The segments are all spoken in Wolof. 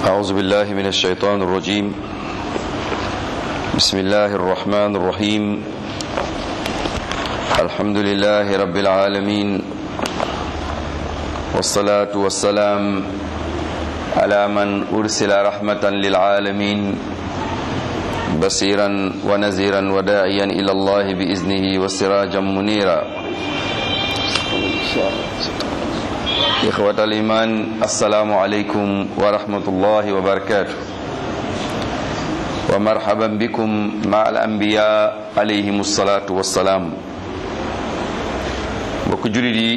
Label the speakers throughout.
Speaker 1: أعوذ بالله من الشيطان الرجيم. بسم الله الرحمن الرحيم. الحمد لله رب العالمين، والصلاة والسلام على من أرسل رحمة للعالمين، بصيرا ونذيرا وداعيا إلى الله بإذنه وسراجا منيرا. إخوة الإيمان، السلام عليكم ورحمة الله وبركاته، ومرحبا بكم مع الأنبياء عليهم الصلاة والسلام. mbokk jullit yi,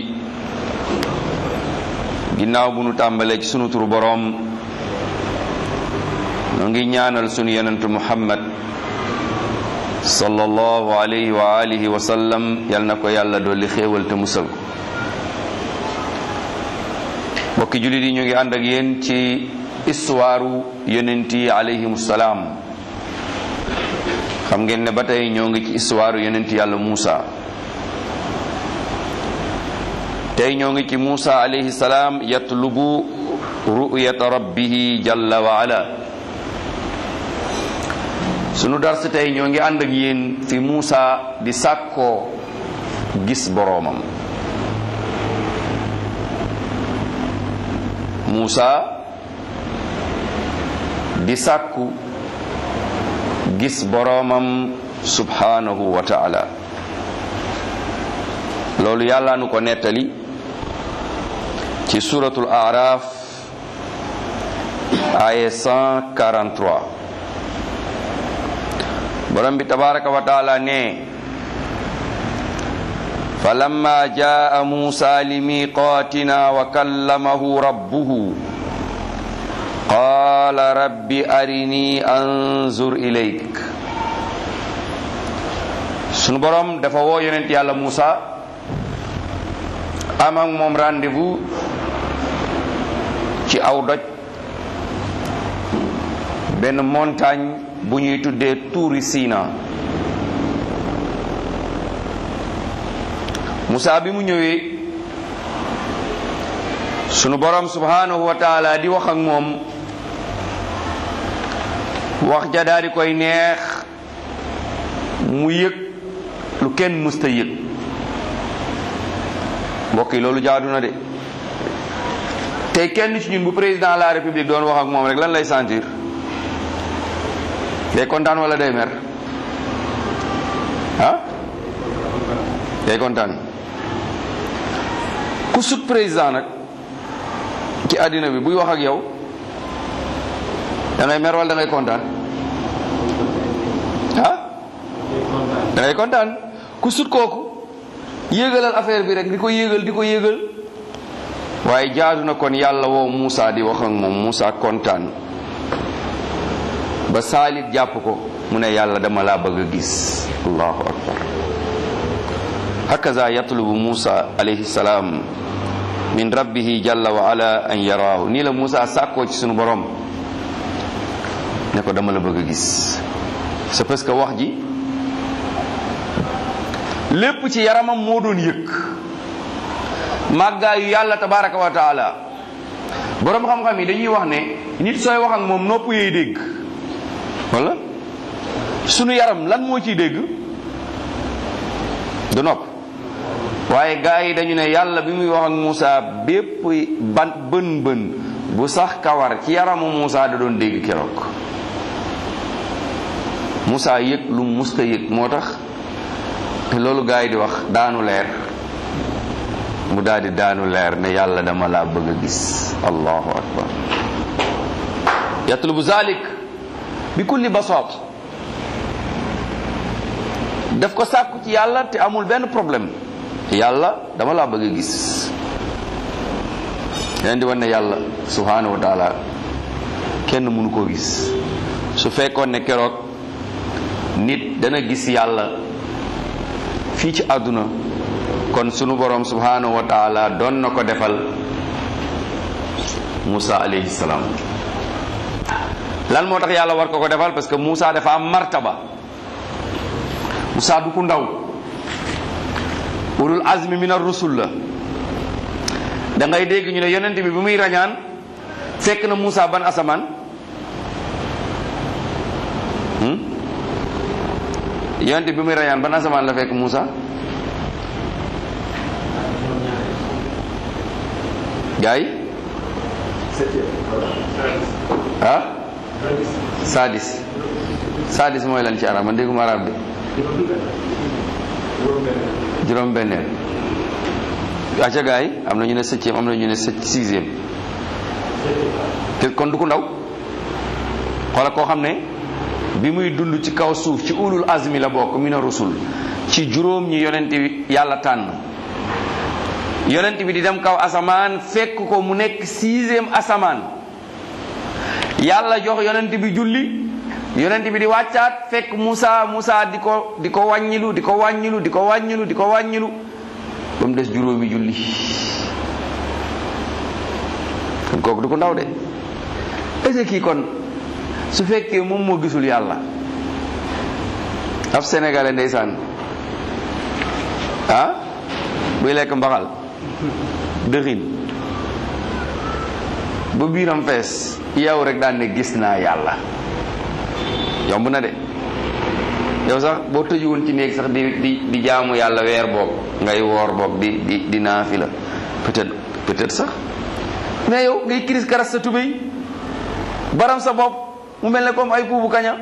Speaker 1: ginnaaw bu nu tàmbalee ci sunu turu boroom, noo ngi ñaanal sunu yonentu Muhammad sallallahu alayhi wa alihi wa sallam, yal na ko yàlla dolli xéewal te musal ko. mbokki jullit yi, ñu ngi ànd ak yéen ci histoire yonent yi alayhimu salaam. xam ngeen ne ba tey ñoo ngi ci histoire yonent yàlla Muusa. tey ñoo ngi ci Muusa alayhi salaam yatlubu ru'yata rabbihi jalla wa ala. sunu dars tey ñoo ngi ànd ak yéen fi Muusa di sàkkoo gis boroomam. Muusa di sàkku gis boroomam subhanahu wa ta'ala. loolu yàlla nu ko nettali ci suratul A'raf aya 143. borom bi tabaraka wa ta'ala ne: falamma jaa Muusa limiqaatina wa kallamahu rabbuhu qaala rabbi arini anzur ilayk. sunu borom dafa woo yonent yàlla Muusa, am ak moom rendez-vous ci aw doj, benn montagne bu ñuy tuddee tuuri Sina. Muusa bi mu ñëwee, sunu borom subhanahu wa taala di wax ak moom, wax ja daal di koy neex, mu yëg lu kenn musta yëg. mbokk yi, loolu jaadu na de. tey kenn ci ñun bu président de la république doon wax ak moom rek lan lay sentir? day kontaan wala day mer? ah, day kontaan. ku sut président nag ci àddina bi buy wax ak yow, da ngay mer wala da ngay kontaan? ah, da ngay kontaan. ku sut kooku yéegalal affaire bi rek di ko yéegal. waaye jaadu na kon yàlla woo Muusa di wax ak moom. Muusa kontaan ba saalit jàpp ko, mu ne yàlla dama laa bëgg a gis. allahu akbar. hakaza yatlubu Muusa alayhi salaam min rabbihi jalla wa ala an yaraahu. nii la Muusa sàkkoo ci sunu borom ne ko dama la bëgg a gis. c'est parce que wax ji lépp ci yaramam moo doon yëg màggaayu yàlla tabaraka wa taala. boroom xam-xam yi dañuy wax ne nit sooy wax ak moom nopp yooyu dégg, wala sunu yaram lan moo ciy dégg? du nopp. waaye gaa yi dañu ne yàlla bi muy wax ak Muusa, bépp bën bu sax kawar ci yaramu Muusa da doon dégg keroog. Muusa yëg lu musta yëg, moo tax loolu gaa yi di wax daanu leer. mu daal di daanu leer ne yàlla dama laa bëgg a gis. allahu akbar. yatlubu zalik bi kulli basaat. daf ko sàkku ci yàlla te amul benn problème. yàlla dama laa bëgg a gis. leen di wan ne yàlla subhanahu wa taala kenn mënu koo gis. su fekkoon ne keroog nit dana gis yàlla fii ci àdduna, kon sunu borom subhanahu wa taala doon na ko defal Muusa alayhi salaam. lan moo tax yàlla war ko ko defal? parce que Muusa dafa am martaba. Muusa du ku ndaw, ulul azmi min ar-rusul la. da ngay dégg ñu ne yonent bi bu muy rañaan fekk na Muusa ban asamaan? yonent bi muy rayaan ban asamaan la fekk Moussa gaay sadis mooy lan ci arab man dégguma arab bi juróom benneel acca gaay am na ñu ne septième am na ñu ne sixième te kon du ko ndaw xoola koo xam ne bi muy dund ci kaw suuf ci ulul azmi la bokk mina rusul ci juróom ñi yonent bi yàlla tànn yonent bi di dem kaw asamaan fekk ko mu nekk sixième asamaan yàlla jox yonent bi julli yonent bi di wàccaat fekk Moussa di ko wàññilu ba mu des juróomi julli kon kooku du ko ndaw de est-ce que kii kon su fekkee moom moo gisul yàlla ab sénégalais ndeysaan buy lekk mbaxal dëxin ba biiram fees yow rek daan ne gis naa yàlla yomb na de yow sax boo tëju woon ci néeg sax di jaamu yàlla weer boog ngay woor boog di naafila peut-être sax mais yow ngay kiris karas sa tubéy baram sa bopp mu mel ne comme ay puubu kaña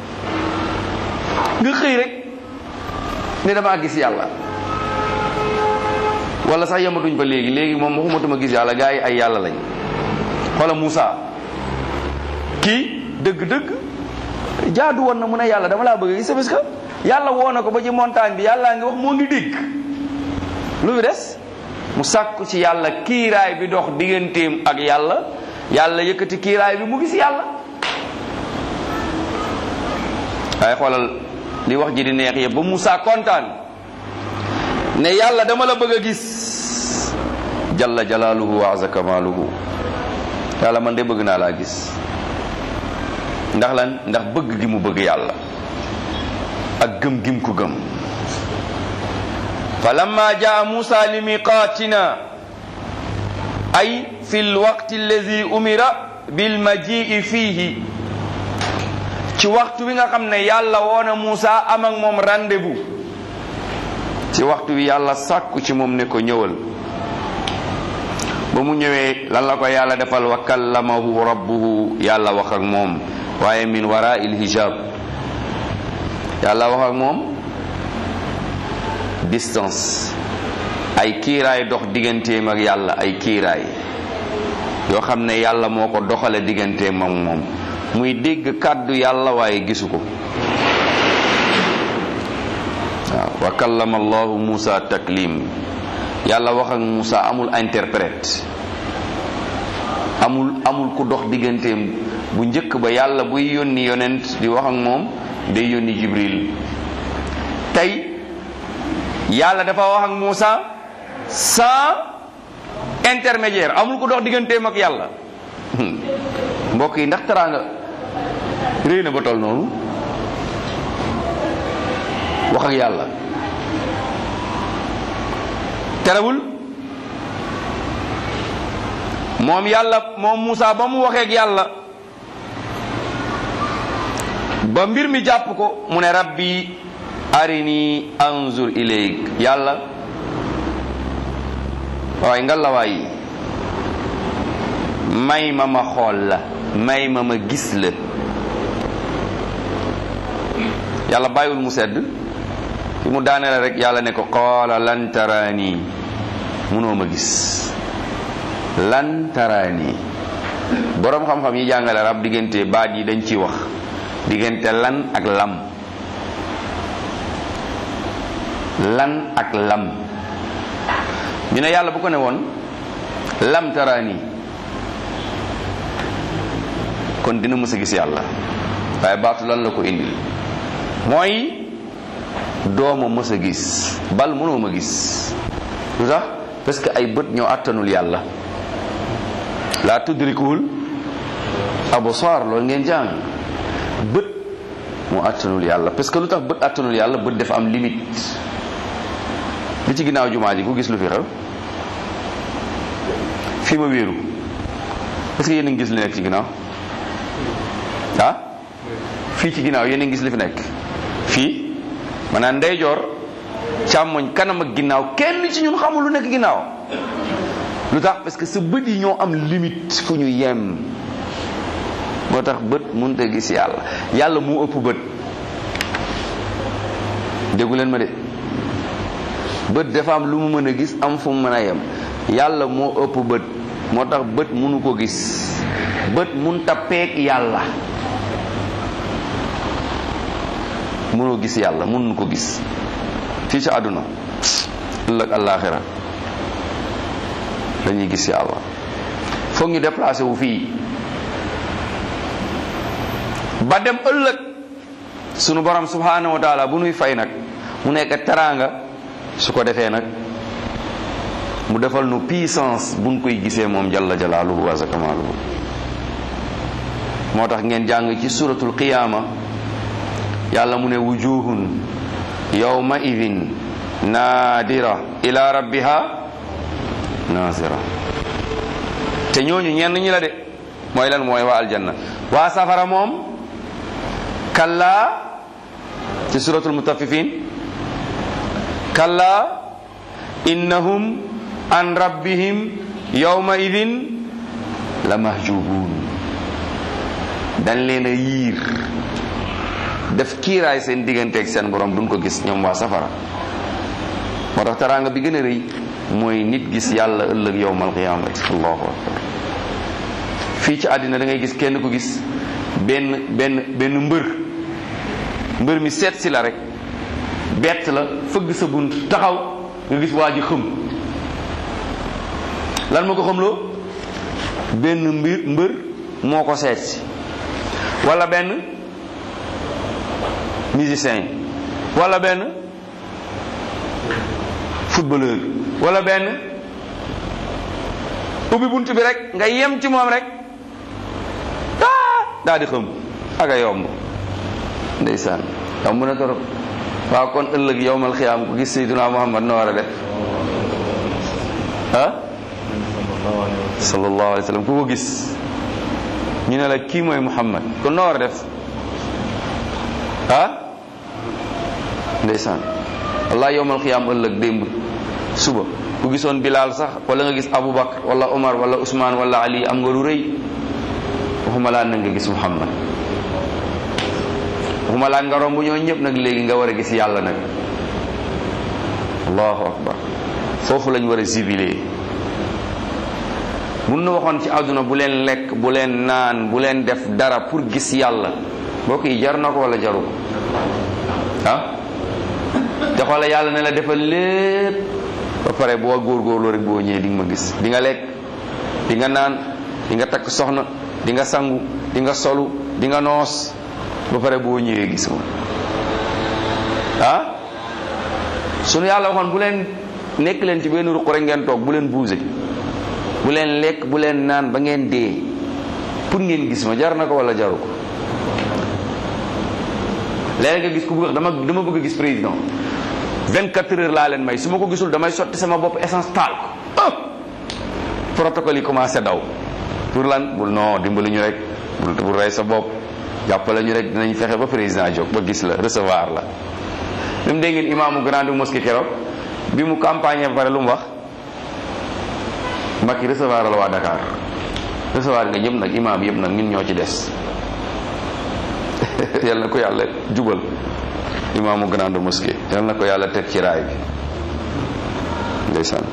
Speaker 1: nga xëy rek ne damaa gis yàlla wala sax yematuñ ba léegi moom waxumatuma gis yàlla gaa yi ay yàlla lañ xoola Moussa kii dëgg-dëgg jaadu woon na mu ne yàlla dama laa bëgg a gis parce que yàlla woo na ko ba ci montagne bi yàllaa ngi wax moo ngi dégg lu fi des mu sàkku ci yàlla kiiraay bi dox digganteem ak yàlla yëkkati kiiraay bi mu gis yàlla waaye xoolal li wax ji di neex yëpp ba Moussa kontaan ne yàlla dama la bëgg a gis jalla jalaaluhu wa azza kamaaluhu yàlla man de bëgg naa laa gis ndax lan ndax bëgg gi mu bëgg yàlla ak gëm gi mu ko gëm fa lamma jaa Musa li miqaatina ay fi lwaqti alladi umira bil majii fiihi ci waxtu wi nga xam ne yàlla woona Musa am ak moom rendez-vous ci waxtu wi yàlla sàkku ci moom ne ko ñëwal ba mu ñëwee lan la ko yàlla defal wa kallamahu rabbuhu yàlla wax ak moom waaye min wara il hijab yàlla wax ak moom distance ay kiiraay dox digganteem ak yàlla ay kiiraay yoo xam ne yàlla moo ko doxale digganteem ak moom muy dégg kàddu yàlla waaye gisu ko waaw wa kallama allahu Musa taklim yàlla wax ak Musa amul interprète amul ku dox digganteem bu njëkk ba yàlla buy yónni yonent di wax ak moom day yónni Jibril tey yàlla dafa wax ak Musa sans intermédiaire amul ku dox digganteem ak yàlla mbokk yi ndax teraanga réy na ba tol noonu wax ak yàlla terewul moom Musa ba mu waxee ak yàlla ba mbir mi jàpp ko mu ne rabbi arini anzur ilayk yàlla waaye nga la waay may ma xool la may ma gis la yàlla bàyyiwul mu sedd fi mu daaneel rek yàlla ne ko qaala lan taraani munoo ma gis lan taraani boroom xam-xam yi jàngale rab diggante baat yi dañ ciy wax diggante lan ak lam ñu ne yàlla bu ko ne woon lam taraani kon dina mës a gis yàlla waaye baatu lan la ko indil mooy dooma mës a gis bal mënoo ma gis lu tax parce que ay bët ñoo àttanul yàlla la tudrikuhul absar loolu ngeen jàng bët moo àttanul yàlla parce que lu tax bët àttanul yàlla bët dafa am limite li ci ginnaaw jumaa ji ku gis lu fi xew fii ma wéeru est-ce que yéen a ngi gis li nekk ci ginnaaw fii ci ginnaaw yéen a ngi gis li fi nekk fii maanaam ndeyjoor càmmoñ kanam ak ginnaaw kenn ci ñun xamul lu nekk ginnaaw. lu tax parce que sa bët yi ñoo am limite fu ñu yem moo tax bët mënut a gis yàlla moo ëpp bët. déggu leen ma de bët dafa am lu mu mën a gis am fu mu mën a yem yàlla moo ëpp bët moo tax bët mënu ko gis bët mënut a peeg yàlla. mënoo gis yàlla mënuñu ko gis fii ci àdduna ëllëg àllaaxira dañuy gis yàlla foog ñu déplacé wu fii ba dem ëllëg sunu borom subhanahu wa taala bu nuy fay nag mu nekk teraanga su ko defee nag mu defal nu puissance buñ koy gisee moom jalla jalaaluhu wa azza kamaaluhu. moo tax ngeen jàng ci suratul qiyaama yàlla mu ne wujuhun yawma idin naadira ila rabbiha naazira. te ñooñu ñenn ñi la de mooy lan mooy waa aljanna. waa safara moom kallaa ci suratul mutaffifin kallaa innahum an rabbihim yawma idin la mahjubun. dañ leen a yiir def kiiraay seen digganteeg seen borom duñ ko gis ñoom waa safara. moo tax teraanga bi gën a rëy mooy nit gis yàlla ëllëg yawmal qiyaamati. allahu akbar. fii ci àddina da ngay gis kenn ku gis benn mbër mi seet si la rek bett la fëgg sa bunt taxaw nga gis waa ji xëm. lan moo ko xamloo? benn mbër moo ko seet si wala benn musicien wala benn footballeur wala benn ubbi bunt bi rek nga yem ci moom rek daa di xëm ak a yomb. ndeysaan yomb na torop. waaw kon ëllëg yowmal xiyaam ku gis Seydina Muhammad na war a def sallallahu alayhi wa sallam ku ko gis ñu ne la kii mooy Muhammad kon na war a def ndeysaan wallahi yowmal xiyaam ëllëg démb suba ku gisoon Bilal sax wala nga gis Aboubacar wala Omar wala Ousmane wala Ali am nga lu rëy waxuma laa na nga gis Muhammad waxuma laa nga romb ñoo ñëpp nag léegi nga war a gis yàlla nag. allahu akbar. foofu lañ war a jubilé. mun na waxoon ci àdduna bu leen lekk bu leen naan bu leen def dara pour gis yàlla mbokk yi jar na ko wala jaru ko te xoola yàlla ne la defal lépp ba pare boo góorgóorlu rek boo ñëwee di nga ma gis. di nga lekk di nga naan di nga takk soxna di nga sangu di nga solu di nga noos ba pare boo ñëwee gis ma sunu yàlla waxoon bu leen nekk leen ci benn ruq rek ngeen toog bu leen bouger bu leen lekk bu leen naan ba ngeen dee pour ngeen gis ma jar na ko wala jaru ko. léegi nga gis ku bëgg dama bëgg a gis président 24 heures laa leen may su ma ko gisul damay sotti sama bopp essence taal ko protocole yi commencé daw pour lan bul non dimbali ñu rek bul rey sa bopp jàppale ñu rek dinañ fexe ba président jóg ba gis la recevoir la. même dégg ngeen imaamu grande mosquée keroog bi mu campagne ba pare lu mu wax Macky recevoir la waa Dakar recevoir nga ñëpp nag imaam yëpp nag ñun ñoo ci des yal na ko yàlla jubal imaamu grande mosquée yal na ko yàlla teg ci raay bi ndeysaan.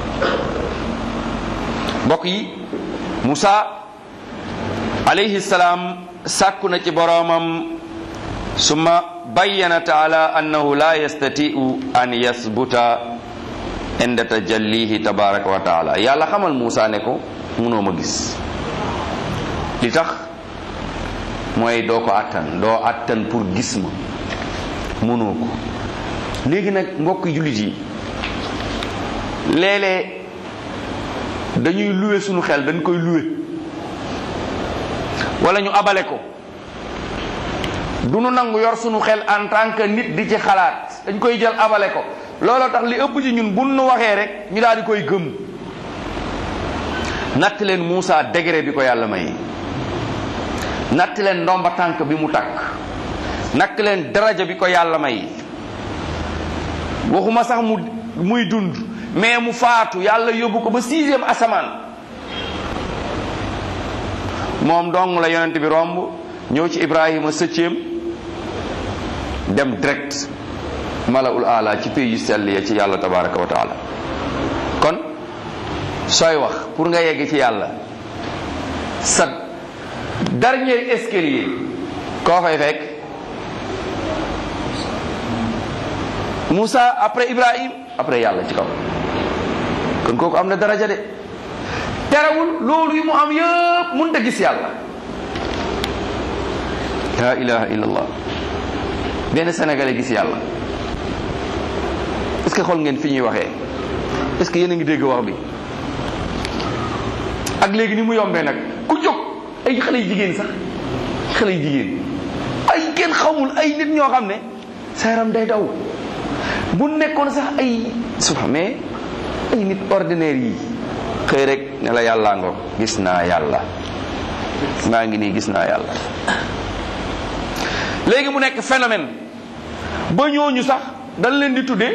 Speaker 1: mbokk yi Musa alayhi salaam sàkku na ci boroomam summa bayyana taala annahu la yastatiu an yasbuta inda tajallihi tabaraka wa taala. yàlla xamal Musa ne ko munoo ma gis li tax mooy doo ko attan pour gis ma munoo ko. léegi nag mbokk jullit yi léeg-léeg dañuy luwe suñu xel dañ koy luwe wala ñu abale ko du nu nangu yor suñu xel en tant que nit di ci xalaat dañ koy jël abale ko. looloo tax li ëpp ci ñun bu nu waxee rek ñu daal di koy gëm. natt leen Muusa degré bi ko yàlla may natt leen ndomba tànk bi mu takk nakk leen daraja bi ko yàlla may. waxuma sax muy dund mais mu faatu yàlla yóbbu ko ba 6e asamaan. moom dong la yonent bi romb ñëw ci Ibrahima 7e dem direct malaul ala ci pays yu sell ya ci yàlla tabaraka wa taala. kon sooy wax pour nga yegg ci yàlla sa dernier escalier koo fay fekk Moussa après Ibrahim après yàlla ci kaw. kon kooku am na daraja de terewul loolu yi mu am yëpp mënut a gis yàlla. la ilaha illallah. benn sénégalais gis yàlla. est-ce que xool ngeen fi ñuy waxee est-ce que yéen a ngi dégg wax bi ak léegi ni mu yombee nag ku jóg ay xale yu jigéen sax xale yu jigéen ay kenn xamul ay nit ñoo xam ne sa yaram day daw bu nekkoon sax ay sufa mais ay nit ordinaire yi xëy rek ne la yàllaa ngoog gis naa yàlla maa ngi nii gis naa yàlla. léegi mu nekk phénomène ba ñooñu sax dañ leen di tuddee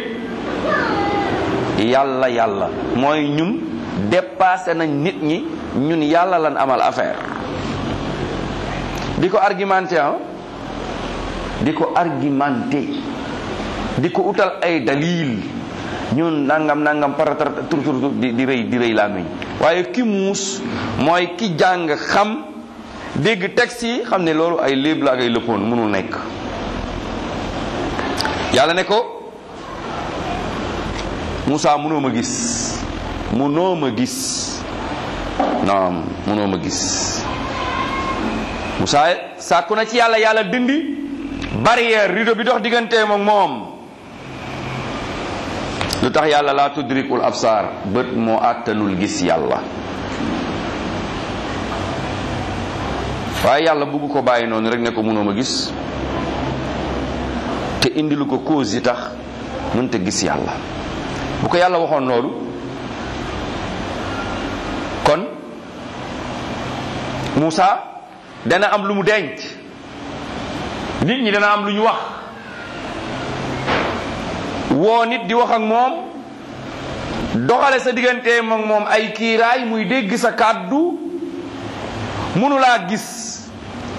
Speaker 1: yàlla yàlla mooy ñun dépassé nañ nit ñi ñun yàlla lan amal affaire. di ko argumenté di ko argumenté di ko utal ay dalil ñun nangam paratar tur di rëy làmmiñ. waaye ki muus mooy ki jàng xam dégg texte yi xam ne loolu ay léeb la ak ay lëppoon mënul nekk. yàlla ne ko Moussa mënoo ma gis naam mënoo ma gis. Moussa sàkku na ci yàlla dindi barrière rideau bi dox digganteem ak moom. lu tax yàlla laa tudrikul absar bët moo àttanul gis yàlla. waaye yàlla bugg ko bàyyi noonu rek ne ko mënoo ma gis te indi lu ko cause yi tax mënta gis yàlla. bu ko yàlla waxoon loolu kon Moussa dana am lu mu denc, nit ñi dana am lu ñu wax, woo nit di wax ak moom, doxale sa diggante moom moom ay kiiraay muy dégg sa kàddu mënulaa gis.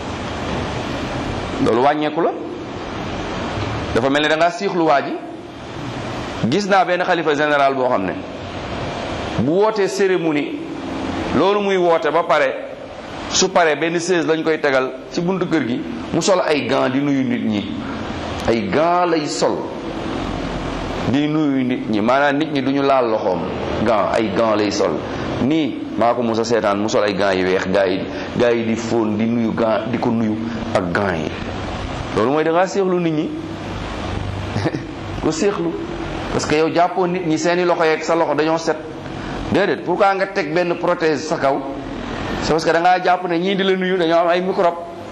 Speaker 1: loolu wàññeeku la, dafa mel ni da ngaa siixlu waa ji. gis naa benn xalifa général boo xam ne bu wootee cérémonie loolu muy woote ba pare su paree benn chaise lañ koy tegal ci buntu kër gi mu sol ay gants di nuyu nit ñi. ay gants lay sol di nuyu nit ñi, maanaam nit ñi duñu laal loxoom. gants, ay gants lay sol nii. maa ko mos a seetaan mu sol ay gants yu weex, gaa yi di fóon di nuyu gants, di ko nuyu ak gants yi. loolu mooy da ngaa seexlu nit ñi ko seexlu parce que yow jàppoo nit ñi seeni loxo yeeg sa loxo dañoo set. déedéet, pourquoi nga teg benn prothèse sa kaw? c'est parce que da ngaa jàpp ne ñii di la nuyu dañoo am ay microbe.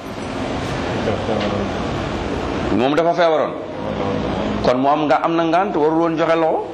Speaker 1: moom dafa feebaroon kon mu am na ngant, warul woon joxe loxo.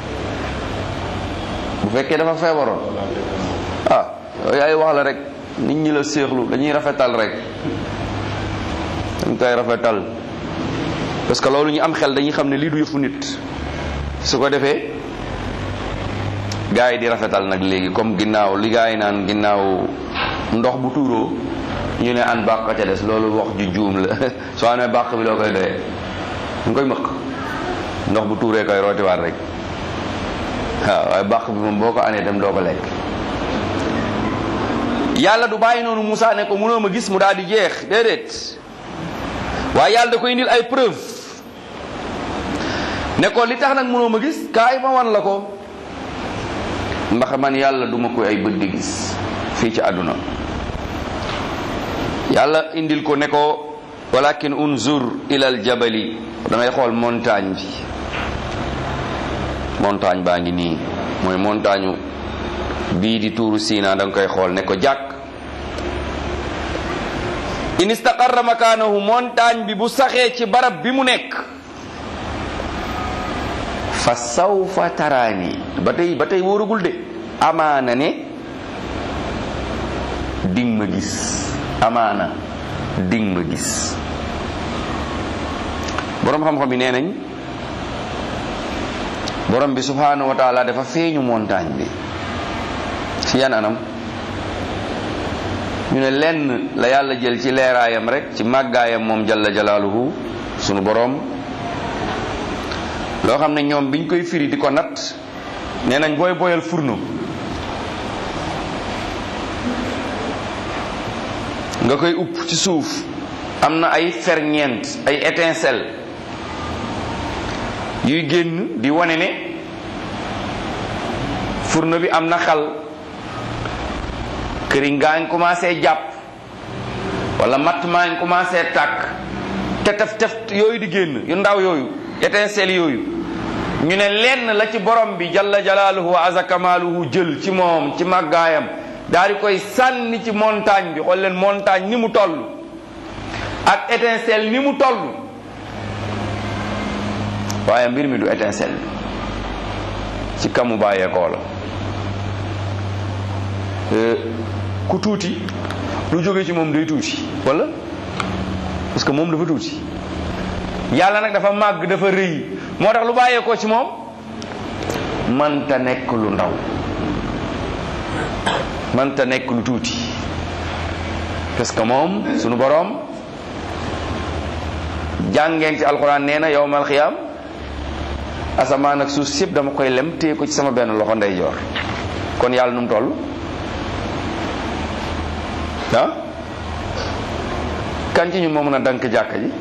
Speaker 1: bu fekkee dafa feebaroon yooyu ay wax la rek, nit ñi la seexlu, dañuy rafetal rek, dañ koy rafetal parce que loolu ñu am xel dañuy xam ne lii du yëfu nit. su ko defee gaa yi di rafetal nag léegi, comme ginnaaw li gaa yi naan ginnaaw ndox bu tuuroo ñu ne an bàq ca des. loolu wax ju juum la soo amee bàq bi loo koy doyee, ñu koy mëq. ndox bu tuuree koy rootiwaat rek. waaw waaye bàq bi moom boo ko anee dem doo ko lekk. yàlla du bàyyi noonu Moussa ne ko mënoo ma gis mu daal di jeex, déedéet. waaye yàlla da koy indil ay preuve ne ko li tax nag mënoo ma gis kaay ma wan la ko, ndax man yàlla duma koy ay bët di gis fii ci àdduna. yàlla indil ko ne ko walakin unzur ilal jabali, dangay xool montagne bi. montagne baa ngi nii, mooy montagne bii di tuuru Sina, da nga koy xool ne ko jàkk. in istaqarra makaanahu, montagne bi bu saxee ci barab bi mu nekk, fa sawfa taraani, ba tey wóoragul de, amaana ne ding ma gis, amaana ding ma gis. boroom xam-xam yi nee nañ borom bi subhanahu wa taala dafa feeñu montagne bi ci yan anam. ñu ne lenn la yàlla jël ci leeraayam rek ci màggaayam moom jalla jalaaluhu sunu boroom loo xam ne ñoom biñ koy firi di ko natt nee nañ booy boyal furno nga koy upp ci suuf am na ay ferñeent ay étincelle yuy génn di wane ne furno bi am na xal këriñ gaa ngi commencé jàpp wala matt maa ngi commencé tàkk te tef yooyu di génn yu ndaw yooyu étincelle yooyu ñu ne lenn la ci borom bi jalla jalaaluhu wa azza kamaaluhu jël ci moom ci màggaayam daal di koy sànni ci montagne bi xool leen montagne ni mu toll ak étincelle ni mu toll waaye mbir mi du étincelle bi ci kamu bàyyeekoo la ku tuuti lu jóge ci moom day tuuti wala parce que moom dafa tuuti yàlla nag dafa màgg dafa rëy moo tax lu bàyyeekoo ci moom mënta nekk lu ndaw mënta nekk lu tuuti parce que moom sunu boroom jàngeen ci alxuraan nee na yawmal xiyaam asamaan ak suuf sépp dama koy lem téye ko ci sama benn loxo ndeyjoor kon yàlla nu mu toll ah kan ci ñun moo mën a dank jàkka ji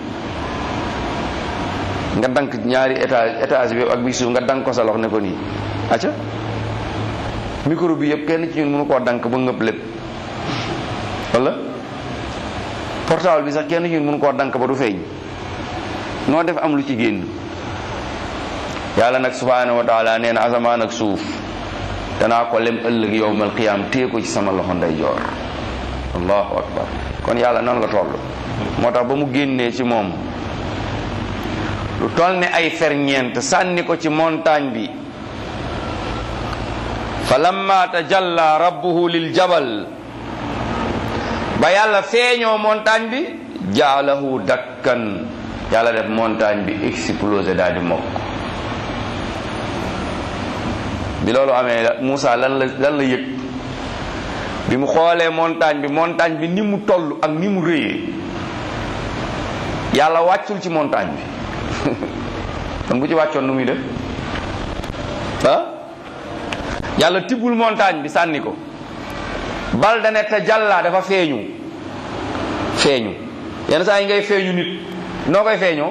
Speaker 1: nga dank ñaari étage bi ak bi suuf nga dank ko sa loxo ne ko nii acca micro bi yëpp kenn ci ñun mënu koo dank ba ngëpp lépp wala portable bi sax kenn ci ñun mënu koo dank ba du feeñ noo def am lu ci génn yàlla nag subhanahu wa taala nee na asamaan ak suuf danaa ko lem ëllëg yowmal qiyaam téye ko ci sama loxo ndeyjoor allahu akbar kon yàlla nan la toll moo tax ba mu génnee ci moom lu toll ne ay ferñeent sànni ko ci montagne bi fa lamma tajalla rabbuhu lil jabal ba yàlla feeñoo montagne bi jaalahu dakkan yàlla def montagne bi explosé daal di mokk bi loolu amee Moussa lan la yëg bi mu xoolee montagne bi ni mu toll ak ni mu rëyee yàlla wàccul ci montagne bi kon bu ci wàccoon nu muy def yàlla tibbul montagne bi sànni ko bal dane te jàllaa dafa feeñu yenn saa yi ngay feeñu nit noo koy feeñoo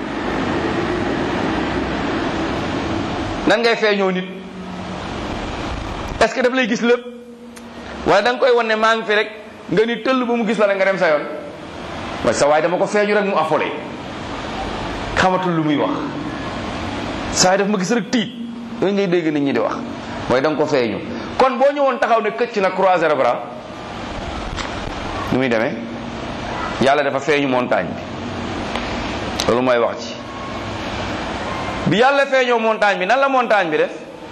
Speaker 1: nan ngay feeñoo nit est-ce que daf lay gis lépp wala da nga koy wan ne maa ngi fi rek nga ni tëll ba mu gis la rek nga dem sa yoon waaye sa waay dama ko feeñu rek mu affolé xamatul lu muy wax saa yi daf ma gis rek tiit yooyu ngay dégg nit ñi di wax mooy da nga ko feeñu kon boo ñëwoon taxaw ne këcc na croiser les bras nu muy demee yàlla dafa feeñu montagne bi loolu mooy wax ci bi yàlla feeñoo montagne bi nan la montagne bi def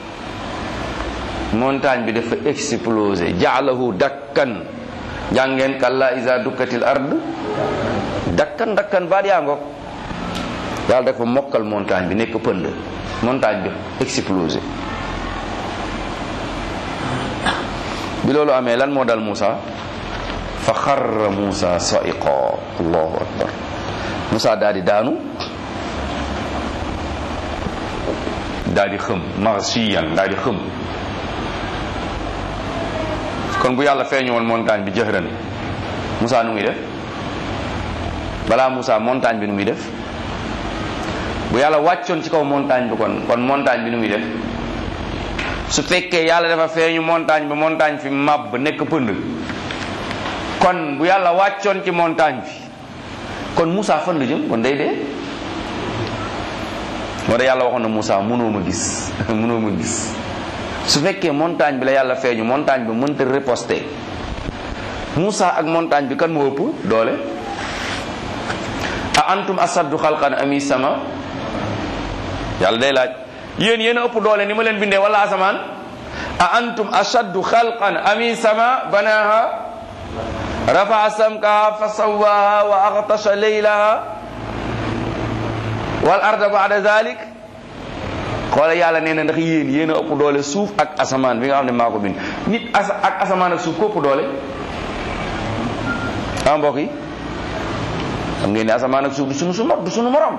Speaker 1: montagne bi dafa explosé jaalahu dakkan jàngeen kalla iza dukkatil ard dakkan baat yaa ngoog yàlla dafa mokkal montagne bi nekk pënd montagne bi explosé bi loolu amee lan moo dal Moussa fa xarra Moussa sa'iqa allahu akbar Moussa daal di daanu daal di xëm maghshiyan daal di xëm kon bu yàlla feeñu woon montagne bi jëhran Moussa nu muy def balaa Moussa montagne bi nu muy def bu yàlla wàccoon ci kaw montagne bi kon montagne bi nu muy def su fekkee yàlla dafa feeñu montagne fi màbb nekk pënd kon bu yàlla wàccoon ci montagne bi kon Moussa fan la jëm kon day dee moo tax yàlla waxoon na Moussa mënoo ma gis su fekkee montagne bi la yàlla feeñu montagne bi mënta riposter Moussa ak montagne bi kan moo ëpp doole a antum asaddu xalqan ami sama yàlla day laaj yéen a ëpp doole ni ma leen bindee wala asamaan a antum asaddu xalqan ami sama banaha rafa'a samkaha fa sawwaha wa aghtasha laylaha wal arda ba'da zalik xoola yàlla nee na ndax yéen a ëpp doole suuf ak asamaan bi nga xam ne maa ko bind nit ak asamaan ak suuf ko ëpp doole mbokk yi xam ngeen ne asamaan ak suuf du sunu morom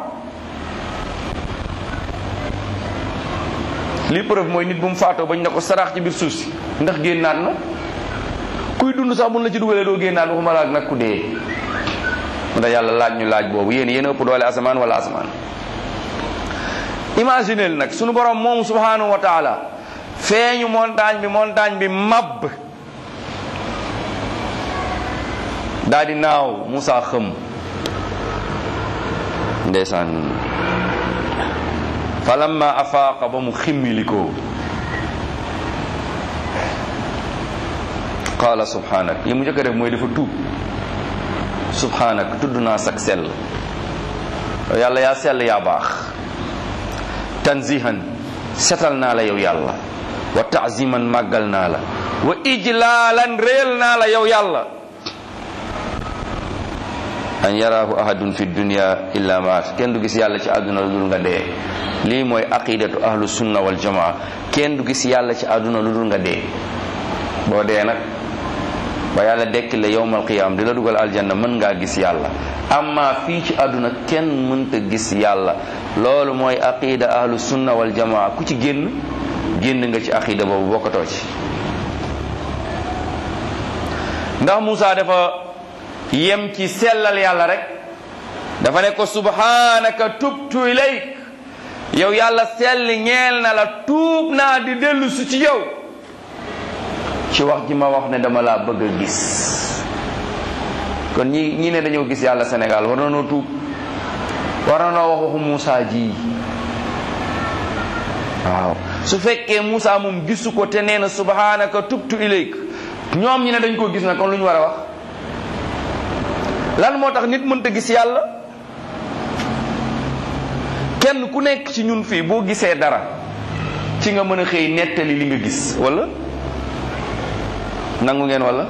Speaker 1: li preuve mooy nit bu mu faatoo bañ ne ko sarax ci biir suuf si ndax génnaat na kuy dund sax mun la ci dugalee doo génnaat waxuma la ak nag ku dee ndax yàlla laaj ñu laaj boobu yéen a ëpp doole asamaan wala asamaan. imagineel nag sunu borom moom subhanahu wa taala feeñu montagne bi mab daa di naaw Musaa xëm ndeysaan falamma afaaqa ba mu ximmilikoo qaala subhanak yi mu njëkk a def mooy dafa tuub subhanak tudd naa sak sell yàlla yaa sell yaa baax tanzihan setal naa la yow yàlla wa taaziman màggal naa la wa ijlaalan réel naa la yow yàlla an yaraahu ahadun fi dunya illa maat kenn du gis yàlla ci àdduna lu dul nga dee lii mooy aqidatu ahlu sunna wal jamaa kenn du gis yàlla ci àdduna lu dul nga dee boo dee nag ba yàlla dekki la yawmal qiyaam di la dugal aljanna mën ngaa gis yàlla amma fii ci àdduna kenn mënta gis yàlla loolu mooy aqida ahlu sunna wal jamaa ku ci génn nga ci aqida boobu bokkatoo ci ndax Musaa dafa yem ci sellal yàlla rek dafa ne ko subhanaka tubtu ilayk yow yàlla sell ñeel na la tuub naa di dellu su ci yow ci wax ji ma wax ne dama laa bëgg a gis kon ñi ne dañoo gis yàlla Sénégal war na noo tuub war na noo wax waxu Musaa ji waaw su fekkee Musaa moom gisu ko te nee na subhanaka tubtu ilayk ñoom ñi ne dañ ko gis na kon lu ñu war a wax lan moo tax nit mënta gis yàlla kenn ku nekk ci ñun fii boo gisee dara ci nga mën a xëy nettali li nga gis wala nangu ngeen wala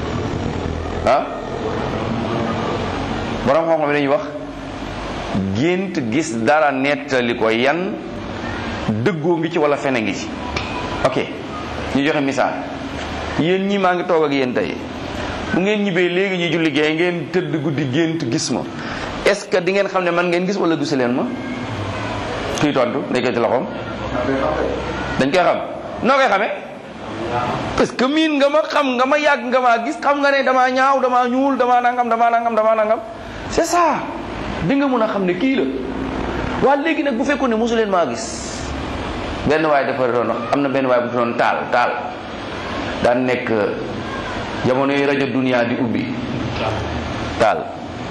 Speaker 1: borom xam-xam dañuy wax gént gis dara nettali ko yan dëggoo ngi ci wala fene ngi ci ok ñu joxe misaal yéen ñi maa ngi toog ak yéen tey bu ngeen ñibbee léegi ñuy julli gee ngeen tëdd guddi gént gis ma est-ce que di ngeen xam ne man ngeen gis wala gisu leen ma kuy tontu day koy ci loxoom dañ koy xam noo koy xamee parce que miin nga ma xam nga ma yàgg nga maa gis xam nga ne damaa ñaaw damaa ñuul damaa nangam c'est ça di nga mën a xam ne kii la waa léegi nag bu fekkoon ne mosu leen maa gis benn waay dafa doon am na benn waay bu doon taal daan nekk jamono yi rajo Dunia di ubbi taal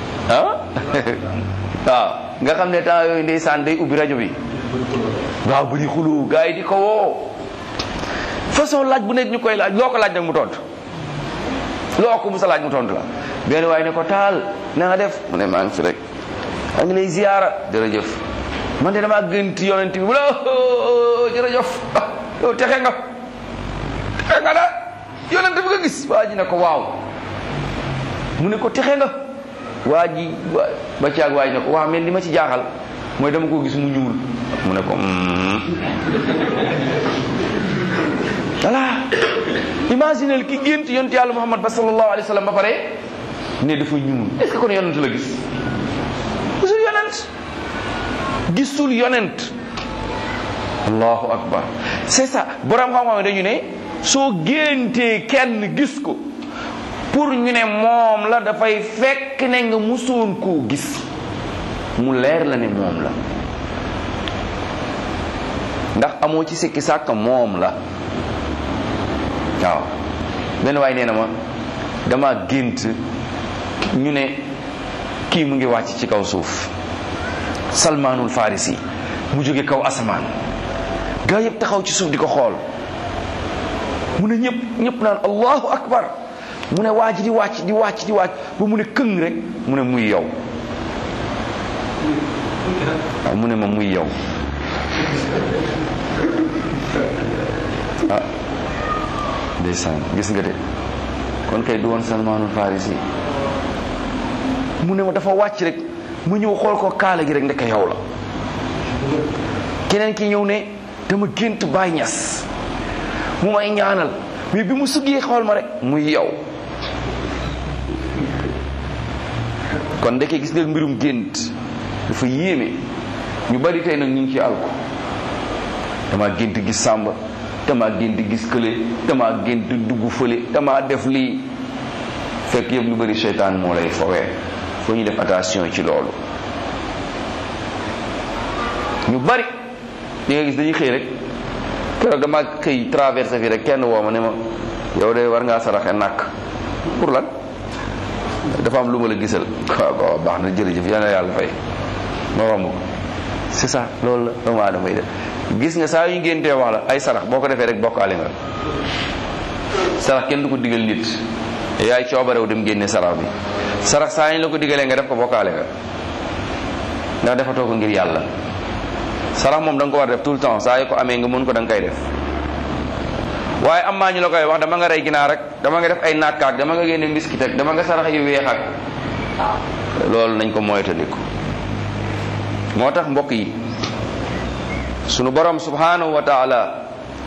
Speaker 1: waaw nga xam ne temps yooyu ndeysaan day ubbi rajo bi waaw bu di xulu gars yi di ko woo façon laaj bu nekk ñu koy laaj loo ko laaj nag mu tontu loo ko musa laaj mu tontu la benn waaye ne ko taal na nga def mu ne maa ngi fi rek a ngi lay ziyaara jërëjëf man de damaa gënt yonent bi bu la jërëjëf yow texe nga da yonent bi nga gis waa ji ne ko waaw mu ne ko texe nga waa ji ba caag waa ji ne ko waaw mais li ma ci jaaxal mooy dama ko gis mu ñuul mu ne ko voilà imaginez ki gént yonent yàlla Muhammad ba sallallahu alayhi wa sallam ba pare ne dafa ñuul est-ce que kon yonent la gis gisul yonent allahu akbar c'est ça borom xam-xam dañu ne soo géntee kenn gis ko pour ñu ne moom la dafay fekk ne nga musoon koo gis mu leer la ne moom la ndax amoo ci sikki sàkk moom la waaw benn waay nee na ma dama gént ñu ne kii mu ngi wàcc ci kaw suuf Salmaanul Farisi mu jóge kaw asamaan gaa yëpp taxaw ci suuf di ko xool mu ne ñëpp naan allahu akbar mu ne waa ji di wàcc ba mu ne këng rek mu ne muy yow waaw mu ne ma muy yow ndeysaan gis nga de kon kay du woon Salmaanul Farisi mu ne ma dafa wàcc rek mu ñëw xool ko kaala gi rek ndeke yow la keneen ki ñëw ne dama gént Baay Ñas mu may ñaanal, mais bi mu suggee xool ma rek muy yow. kon ndeke gis nga mbirum gént dafa yéeme. ñu bari tey nag ñu ngi ci alko, dama gént gis Sàmba, dama gént gis kële, dama gént dugg fële, dama def lii. fekk yëpp lu bari seytaan moo lay fowee. foo ñu def attention ci loolu. ñu bari di nga gis dañuy xëy rek, keroog dama xëy traversé fii rek kenn woo ma ne ma yow de war ngaa saraxe nàkk. pour lan? dafa am lu ma la gisal. waaw baax na jërëjëf yal na yàlla fay ma romb ko. c'est ça, loolu la doomu aadama yi def. gis nga saa yu ngéntee wax la ay sarax boo ko defee rek bokkaale nga. sarax kenn du ko digal nit, yaay coobarew dem génne sarax bi. sarax saa yi la ko digalee nga def ko bokkaale nga, ndax defatoo ko ngir yàlla. sarax moom da nga ko war def tout le temps, saa yu ko amee nga mën ko da nga koy def. waaye am maa ñu la koy wax dama nga rey ginaar rek, dama nga def ay naakaak, dama nga génne mbiskit ak dama nga sarax yu weex ak loolu nañ ko moytandiku. moo tax mbokk yi, sunu borom subhanahu wa taala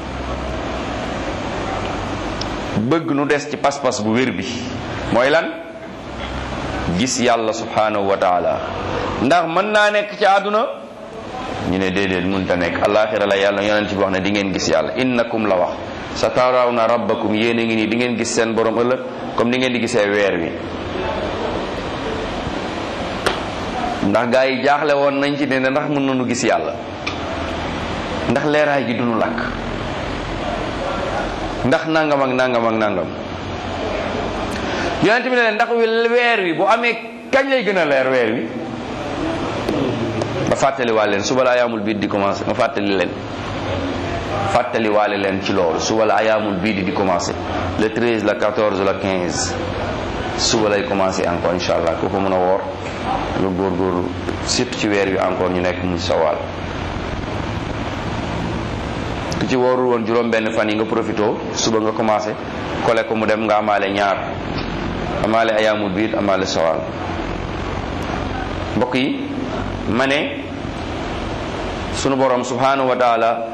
Speaker 1: bëgg nu des ci pas-pas bu wér bi. mooy lan? gis yàlla subhanahu wa taala. ndax mën naa nekk ci àdduna? ñu ne déedéet mënta nekk. alaxira la yàlla yonent bi wax ne di ngeen gis yàlla. innakum la wax sa tarawna rabbakum, yéen a ngi nii di ngeen gis seen borom ëllëg comme ni ngeen di gisee weer wi. ndax gaa yi jaaxle woon nañ ci ne ndax mën nañu gis yàlla, ndax leeraay gi duñu lakk, ndax nangam ak nangam ak nangam. yonent bi ne leen ndax weer wi bu amee kañ lay gën a leer weer wi? ma fàttali waale leen suba la ayaamul biid di commencé. ma fàttali leen, fàttali waale leen ci loolu. suba la ayaamul biid di commencé, le 13 le 14 le 15 suba lay commencé encore incha allah. ku ko mën a woor lu góorgóorlu, surtout ci weer wi encore ñu nekk mu sawaal. ku ci woorul woon juróom benn fan yi nga profito suba nga commencé kole ko mu dem nga amaale ñaar, amaale ayaamul biid, amaale sawaal. mbokk yi, ma ne sunu borom subhanahu wa taala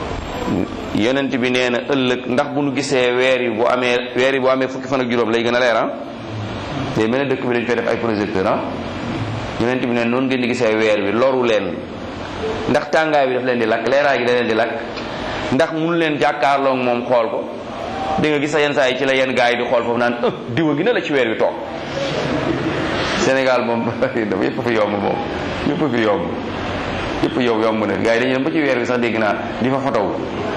Speaker 1: yonent bi nee na ëllëg ndax bu nu gisee weer yi bu amee fukki fan ak juróom lay gën a leer ah. day mel ne dëkk bi dañu fay def ay projecteur ah. yonent bi ne noonu ngeen di gisee weer bi loru leen, ndax tàngaay bi daf leen di lakk, leeraay gi da leen di lakk, ndax mun leen jàkkaarloo ak moom xool ko. di nga gis sa yenn saa yi ci la yenn gaa yi di xool foofu naan diwa gi na la ci weer wi toog. Sénégal moom yëpp fi yomb moom, yëpp fi yomb, yëpp yomb na. gaa yi dañu dem ba ci weer wi sax dégg naa di fa fotow.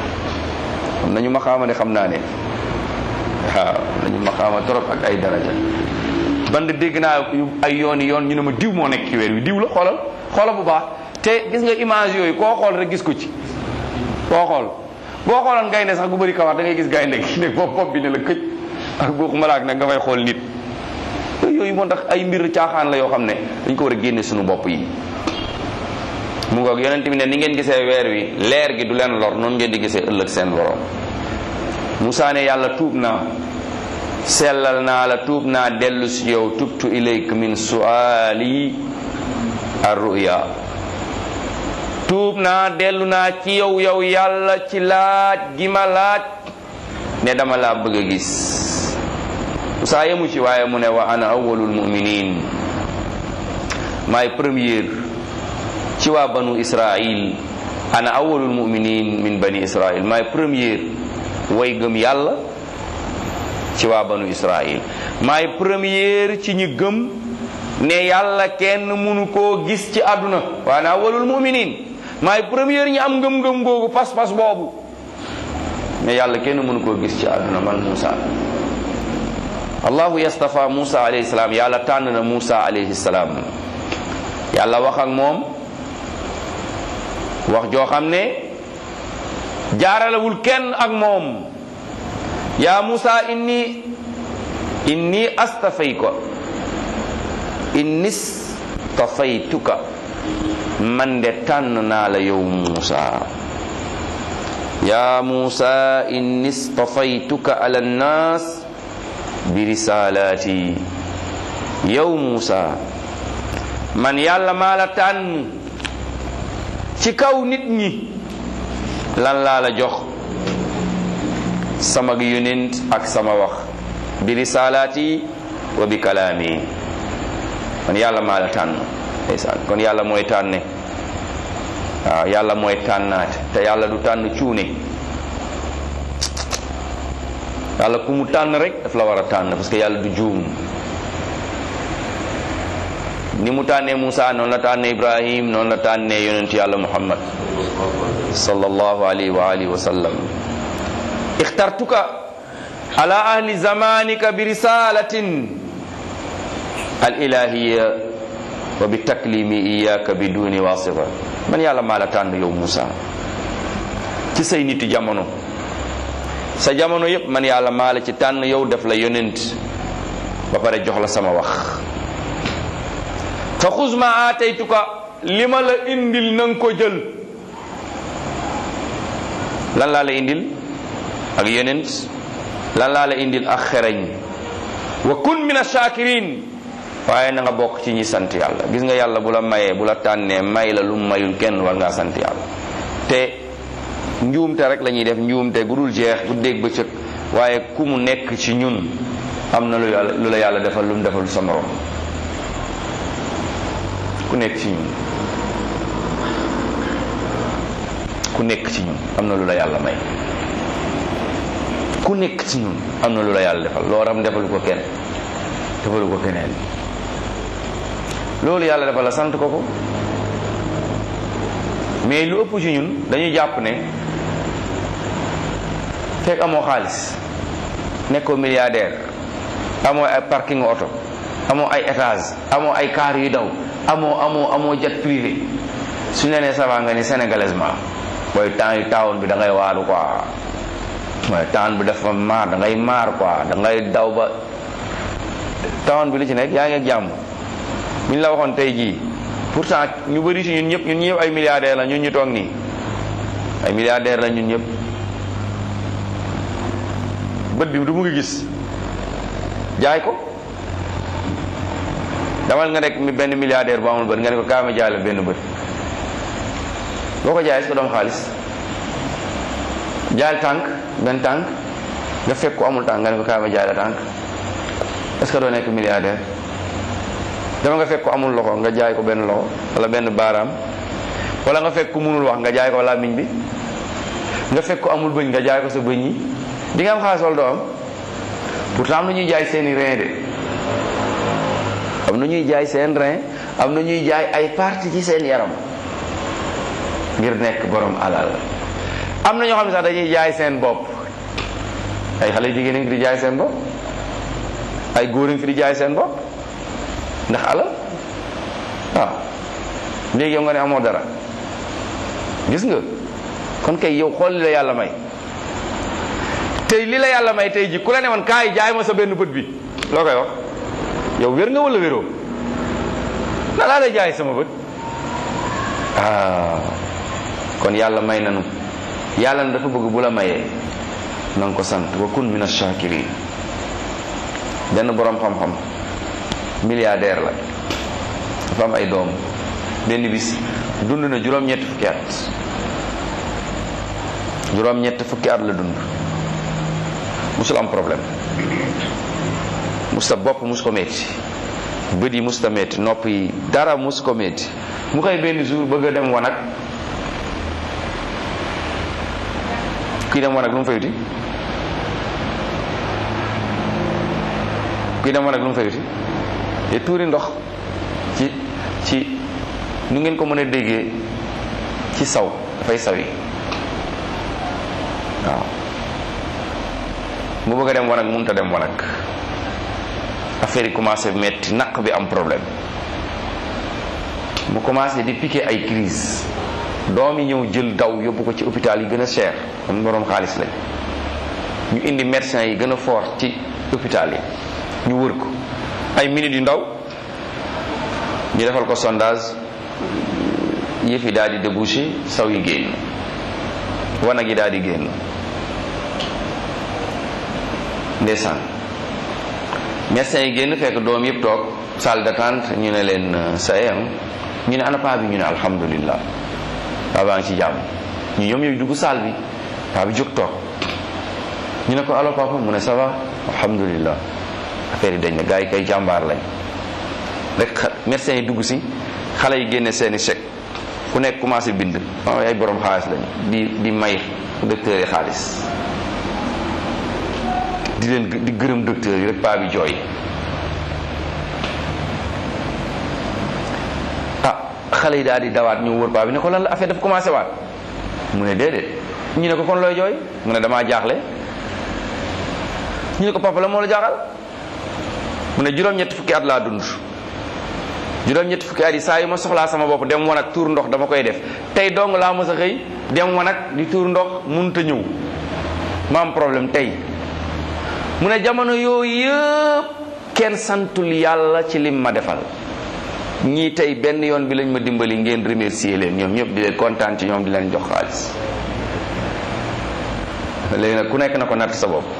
Speaker 1: xam nañu ma xaama ne xam naa ne waaw nañu ma xaama trop ak ay daraja. band dégg naa ay yoon ñu ne ma diw moo nekk ci weer wi, diw la. xoolal bu baax. te gis nga image yooyu koo xool rek gis ko ci. koo xool boo xooloon gaynde sax gu bëri kawar da ngay gis gaynde gi ne bopp bi ne la këj, ak boo malaak nag nga fay xool nit. yooyu moo tax ay mbir caaxaan la yoo xam ne dañ ko war a génne suñu bopp yi. mu ngoog yonent bi ne ni ngeen gisee weer wi leer gi du leen lor, noonu ngeen di gisee ëllëg seen borom. Musaa ne yàlla tuub naa, sellal naa la, tuub naa dellu si yow, tubtu ilayk min suali ar-ruya. tuub naa dellu naa ci yow yàlla ci laaj gi ma laaj ne dama laa bëgg a gis. Musaa yemu ci waaye mu ne wa ana awwalul mu'minin, maay premier ci waa banu Israil. ana awwalul mu'minin min bani Israil, maay premier way gëm yàlla ci waa banu Israil. maay premier ci ñi gëm ne yàlla kenn mënu koo gis ci àdduna. wa ana awwalul mu'minin, maay premier ñi am ngëm-ngëm googu, pas-pas boobu ne yàlla kenn mënu koo gis ci àdduna, man Musaa. allahu yastafa Musa alayhi salaam, yàlla tànn na Musa alayhi salaam. yàlla wax ak moom wax joo xam ne jaaralewul kenn ak moom. yaa Musa inni astafayka, inni stafaytuka, man de tànn naa la yow Musa. yaa Musa inni stafaytuka ala nnaas bi risalaati. yow Musa, man yàlla maa la tànn ci kaw nit ñi lan laa la jox sama yonent ak sama wax bi risalaati wa bi kalaami kon yàlla maa la tànn ndeysaan kon yàlla mooy tànne waaw yàlla mooy tànnaate te yàlla du tànn cuune yàlla ku mu tànn rek daf la war a tànn parce que yàlla du juum ni mu tànnee Musa noonu la tànnee Ibrahim noonu la tànnee yonent yàlla Muhammad sallallahu alayhi wa alihi wa sallam ixtartuka ala ahli zamanika bi risalatin al ilahiya wa bi taklimi iyaka bi duni wasita man yàlla maa la tànn yow Musa ci say niti jamono sa jamono yépp man yàlla maa la ci tànn yow def la yonent ba pare jox la sama wax fa xuz ma aataytuka li ma la indil nanga ko jël lan laa la indil ak yonent lan laa la indil ak xereñ wa kun min ash-shakirin waaye na nga bokk ci ñi sant yàlla gis nga yàlla bu la mayee bu la tànnee may la lu mayul kenn war ngaa sant yàlla te njuumte rek la ñuy def njuumte gu dul jeex bu dégg bëccëg waaye ku mu nekk ci ñun am na lu la yàlla defal lu mu defal sa morom ku nekk ci ñun ku nekk ci ñun am na lu la yàlla may ku nekk ci ñun am na lu la yàlla defal loo ram defalu ko kenn defalu ko keneen loolu yàlla defal la sant ko ko mais lu ëpp ci ñun dañuy jàpp ne fekk amoo xaalis nekkoo milliardaire amoo ay parking oto amoo ay étage amoo ay car yu daw amoo jet privé su ne nee ça nga ni sénégalaisement booy temps yu taawoon bi da ngay waaru quoi mooy temps bi dafa maar da ngay maar quoi da ngay daw ba taawoon bi li ci nekk yaa ngi ak jàmm bu ñu la waxoon tey jii pourtant ñu bëri ci ñun ñëpp ay milliardaires la ñun ñu toog nii ay milliardaires la ñun ñëpp bët bi du mu ngi gis jaay ko damal nga nekk benn milliardaire bu amul bët nga ne ko kaa ma jaay la benn bët boo ko jaay est-ce que doom xaalis jaayal tànk benn tànk nga fekk ko amul tànk nga ne ko kaa ma jaay la tànk est-ce que doo nekk milliardaire dama nga fekk ko amul loxo nga jaay ko benn loxo wala benn baaraam wala nga fekk ko mënul wax nga jaay ko làmmiñ bi nga fekk ko amul bëñ nga jaay ko sa bëñ yi di nga am xaalis wala doo am pourtant am na ñuy jaay seeni rein de am na ñuy jaay seen rein am na ñuy jaay ay partie ci seen yaram ngir nekk borom alal am na ñoo xam ne sax dañuy jaay seen bopp ay xale jigéen a ngi di jaay seen bopp ay góor a ngi fi di jaay seen bopp ndax alal waaw léegi yow nga ne amoo dara gis nga kon kay yow xool li la yàlla may tey li la yàlla may tey ji ku la ne woon kaay jaay ma sa benn bët bi loo koy wax yow wér nga wala wéroo na laa lay jaay sama bët kon yàlla may nanu yàlla na dafa bëgg bu la mayee na nga ko sant wa kun min ash-shakirin benn boroom xam-xam milliardaire la dafa am ay doom benn bis dund na juróom-ñetti fukki at juróom-ñetti fukki at la dund musul am problème musta bopp mus ko metti bët yi musta metti nopp yi dara mus ko metti mu xëy benn jour bëgg a dem wanag kuy dem wanag lu mu fay wuti kuy dem wanag lu mu fay wuti te tuuri ndox ci nu ngeen ko mën a déggee ci saw dafay sawi waaw mu bëgg a dem wanag mënut a dem wanag affaire yi commencé metti naq bi am problème mu commencé di piquer ay crise doom yi ñëw jël daw yóbbu ko ci hôpital yi gën a cher am boroom xaalis lañ ñu indi médecins yi gën a fort ci hôpital yi ñu wër ko ay minutes yu ndaw ñu defal ko sondage yëf yi daal di débouché saw yi génn wanag yi daal di génn ndeysaan médecins yi génn fekk doom yëpp toog salle d'attente ñu ne leen sa ñu ne ana paa bi ñu ne alhamdulillah paa baa ngi ci jàmm. ñu ñoom ñooy dugg saal bi paa bi jóg toog ñu ne ko allo papa mu ne ça va alhamdulillah affaire yi dañ ne gars yi kay jàmbaar lañ rek médecins yi dugg si xale yi génne seeni chèque ku nekk commencé bind ay borom xaalis lañ di may docteur yi xaalis di gërëm docteur yi rek paa bi jooy. xale yi daal di dawaat ñu wër paa bi ne ko lan la affaire dafa commencé waat mu ne déedéet ñu ne ko kon looy jooy mu ne damaa jaaxle ñu ne ko papa la moo la jaaxal mu ne juróom-ñetti fukki at laa dund juróom-ñetti fukki at yi saa yu ma soxlaa sama bopp dem wan ak tuur ndox dama koy def tey dong laa mos a xëy dem wan ak di tuur ndox mënut a ñëw ma am problème tey mu ne jamono yooyu yëpp kenn santul yàlla ci lim ma defal ñii tey benn yoon bi lañ ma dimbali ngeen remercier leen ñoom ñëpp di leen kontaan ci ñoom di leen jox xaalis léegi nag ku nekk na ko natt sa bopp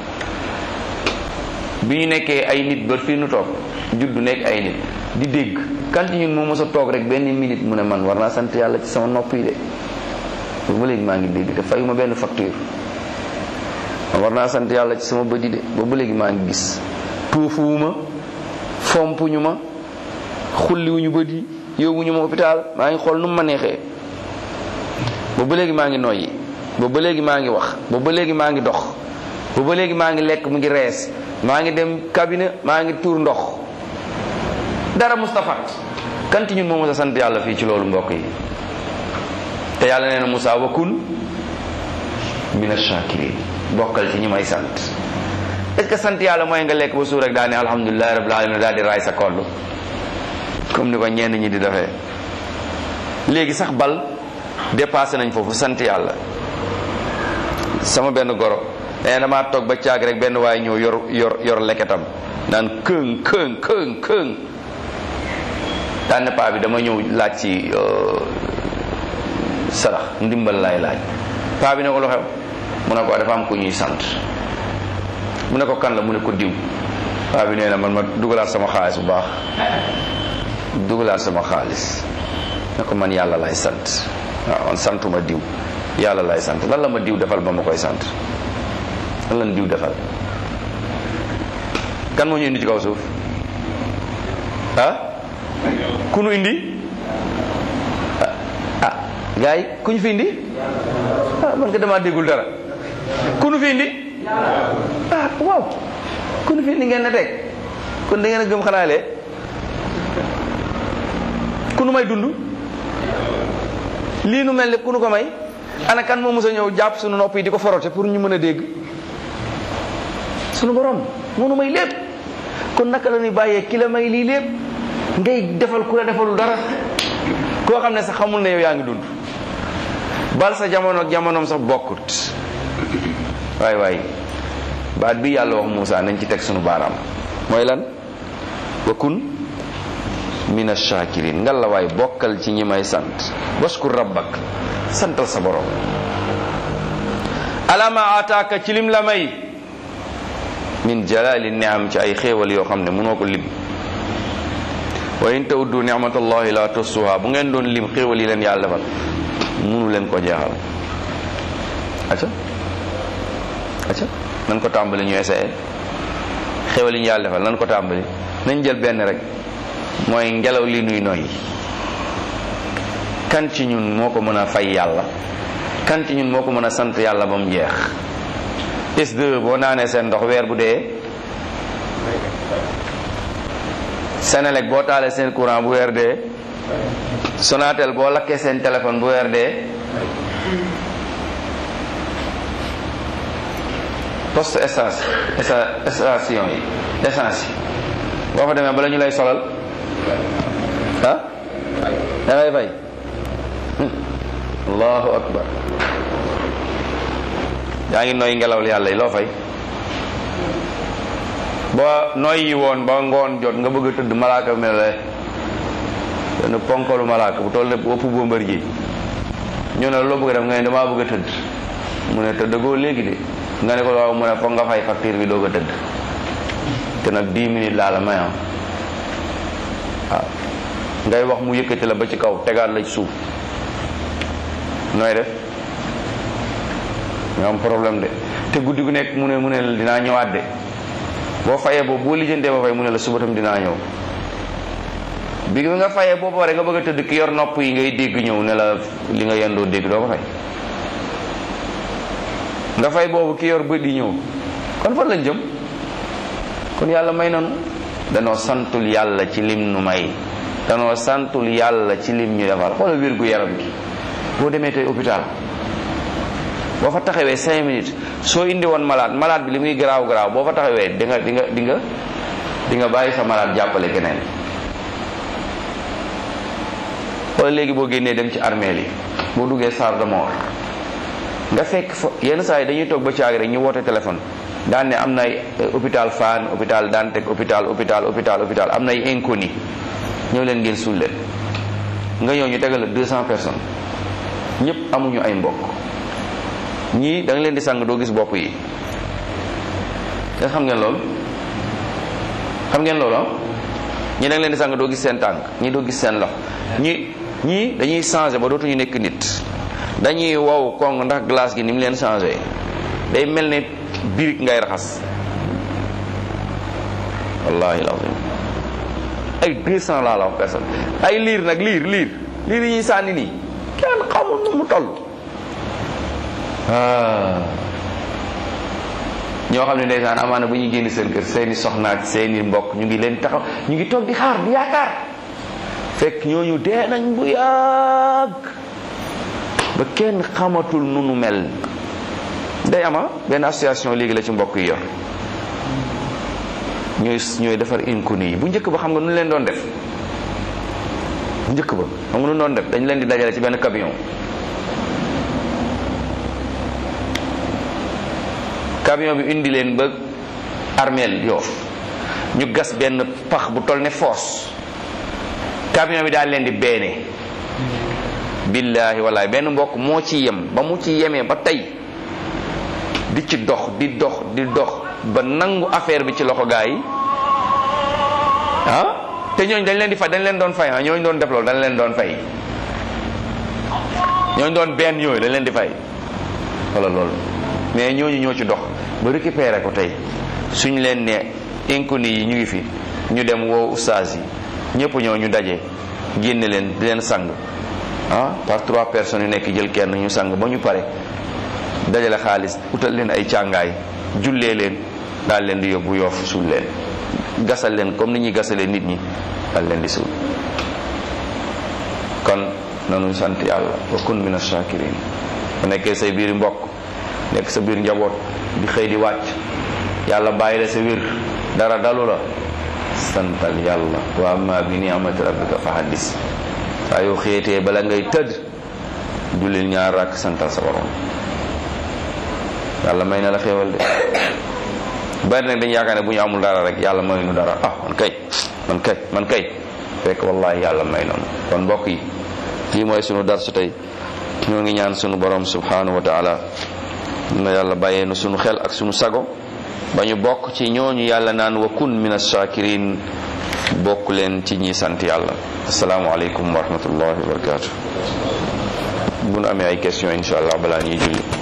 Speaker 1: bi ñu nekkee ay nit ba fii nu toog juddu nekk ay nit di dégg kan ci ñun moo mos a toog rek benn minute mu ne man war naa sant yàlla ci sama nopp yi de ba léegi maa ngi dégg te fayuma benn facture war naa sant yàlla ci sama bët yi de ba léegi maa ngi gis tuufuwuma fompuñu ma xulliwuñu bët yi yóbbuñu ma hôpital maa ngi xool nu mu ma neexee ba léegi maa ngi noyyi ba léegi maa ngi wax ba léegi maa ngi dox ba léegi maa ngi lekk mu ngi rees maa ngi dem cabinet maa ngi tuur ndox dara Moustapha kanti ñun moo mos a sant yàlla fii ci loolu mbokk yi te yàlla nee na Moussa wa kun mina shakirin bokkal ci ñi may sant est-ce que sant yàlla mooy nga lekk ba suur rek daal ne alhamdulillahi rabbil alamin daal di raay sa koll comme ni ko ñenn ñi di defee léegi sax bal dépassé nañ foofu sant yàlla. sama benn goro damaa toog ba caag rek benn waaye ñëw yor leketam naan këng daan ne paa bi dama ñëw laaj ci sarax ndimbal laay laaj paa bi ne ko lu xew mu ne ko dafa am ku ñuy sant mu ne ko kan la mu ne ko diw paa bi nee na man ma dugalaat sama xaalis bu baax dugalaat sama xaalis ne ko man yàlla lay sant waaw man santuma diw yàlla lay sant lan la ma diw defal ba ma koy sant lan la diw defal kan moo ñu indi ci kaw suuf ku nu indi gars yi ku ñu fi indi man nga dama déggul dara ku nu fi indi waaw ku nu fi indi ngeen ne teg kon da ngeen a gëm xanaa lee ku nu may dund lii nu mel ne ku nu ko may ana kan moo mës a ñëw jàpp sunu nopp yi di ko forote pour ñu mën a dégg sunu borom moo nu may lépp kon naka la ñuy bàyyee ki la may lii lépp ngay defal ku la defalul dara koo xam ne sax xamul ne yow yaa ngi dund bal sa jamono ak jamonoom sax bokkut waay baat bi yàlla wax Moussa nañ ci teg sunu baaraam mooy lan wa kun mina shakirin ngal la waay bokkal ci ñi may sant waskur rabbak santal sa borom alama ataaka ci lim la may min jalali ni'am ci ay xéewal yoo xam ne mënoo ko lim wa in ta'uddu ni'matallahi la tuhsuha bu ngeen doon lim xéewal yi leen yàlla defal mënu leen ko jeexal acca nan ko tàmbali ñu essayé xéewal yi ñu yàlla defal nan ko tàmbali nañ jël benn rek mooy ngelaw li nuy noyyi kan ci ñun moo ko mën a fay yàlla kan ci ñun moo ko mën a sant yàlla ba mu jeex S2 boo naanee seen ndox weer bu dee Senelec boo taalee seen courant bu weer dee Sonatel boo lakkee seen téléphone bu weer dee poste station yi essence yi boo fa demee bala ñu lay solal da ngay fay allahu akbar yaa ngi nooy ngelaw yàlla yi loo fay ba nooy yi woon ba ngoon jot nga bëgg a tëdd malaaka mel ne benn ponkalu malaaka bu toll ne wëpp bombër ji ñu ne loo bëgg a def nga ne damaa bëgg a tëdd mu ne tëddagoo léegi de nga ne ko waaw mu ne foog nga fay facture bi doog a tëdd te nag 10 minutes laa la may waaw ngay wax mu yëkkati la ba ci kaw tegaat la ci suuf nooy def nga am problème de. te guddi gu nekk mu ne la dinaa ñëwaat de boo fayee boobu boo lijjantee ba fay mu ne la suba tam dinaa ñëw bi nga fayee boo pare nga bëgg a tëdd ki yor nopp yi ngay dégg ñëw ne la li nga yendoo dégg doo ko fay nga fay boobu ki yor bët yi ñëw kon fan lañ jëm. kon yàlla may nanu danoo santul yàlla ci lim nu may danoo santul yàlla ci lim ñu defal xoolal wér gu yaram gi boo demee tey hôpital boo fa taxawee 5 minutes soo indi woon malade bi li muy garaaw boo fa taxawee di nga bàyyi sa malade jàppale keneen. xoolal léegi boo génnee dem ci armeel yi boo duggee salle de mort nga fekk fa yenn saa yi dañuy toog ba caag rek ñu woote téléphone daan ne am na ay hôpital Fann hôpital Dantec hôpital am na ay inconnu ñëw leen ngeen suul leen nga ñëw ñu tegal la 200 personnes ñëpp amuñu ay mbokk ñii da nga leen di sang doo gis bopp yi nga xam ngeen loolu ñii da nga leen di sang doo gis seen tànk ñii doo gis seen loxo ñii dañuy changé ba dootuñu nekk nit dañuy wow kong ndax glace gi ni mu leen changé day mel ne birig ngay raxas wallahi alazim ay 200 laa la wax personne ay liir nag liir yi ñuy sànni nii kenn xamul nu mu toll ñoo xam ne ndeysaan amaana bu ñuy génn seen kër seeni soxna ak seeni mbokk ñu ngi leen taxaw ñu ngi toog di xaar di yaakaar fekk ñooñu dee nañ bu yàgg ba kenn xamatul nu nu mel. day ama benn association léegi la ci mbokk yi yor ñooy defar inconnu yi bu njëkk ba xam nga nu leen doon def dañ leen di dajale ci benn camion bi indi leen ba armeel Yoff ñu gas benn pax bu toll ne foos camion bi daal leen di beene billaahi wallaahi benn mbokk moo ci yem ba mu ci yemee ba tey di ci dox di dox ba nangu affaire bi ci loxo gaa yi te ñooñu dañ leen doon fay ñooñu doon def loolu dañ leen doon fay ñooñu doon benn yooyu dañ leen di fay wala loolu mais ñooñu ñoo ci dox ba récupérer ko tey suñ leen ne inconnu yi ñu ngi fi ñu dem woo ustaas yi ñëpp ñoo ñu daje génne leen di leen sang par 3 personnes yu nekk jël kenn ñu sang ba ñu pare dajale xaalis utal leen ay càngaay jullee leen daal leen di yóbbu Yoff suul leen gasal leen comme ni ñuy gasalee nit ñi daal leen di suul. kon nanu sant yàlla wa kun mina shakirin bu nekkee say biir mbokk nekk sa biir njaboot di xëy di wàcc yàlla bàyyi la sa wér dara dalu la santal yàlla wa amma bi ni'mati rabbika fa haddis saa yoo xëyetee bala ngay tëdd jullil 2 rakk santal sa borom yàlla may na la xéewal de bari nag dañu yaakaar ne bu ñu amul dara rek yàlla may nu dara man kay fekk wallahi yàlla may noonu kon mbokk yi lii mooy sunu darsu tey ñoo ngi ñaan sunu borom subhanahu wa taala na yàlla bàyyee nu sunu xel ak sunu sago ba ñu bokk ci ñooñu yàlla naan wa kun min ash-shakirin bokk leen ci ñi sant yàlla. asalaamaaleykum wa rahmatullahi wa barakatuh bu nu amee ay question insha allah balaa ñuy julli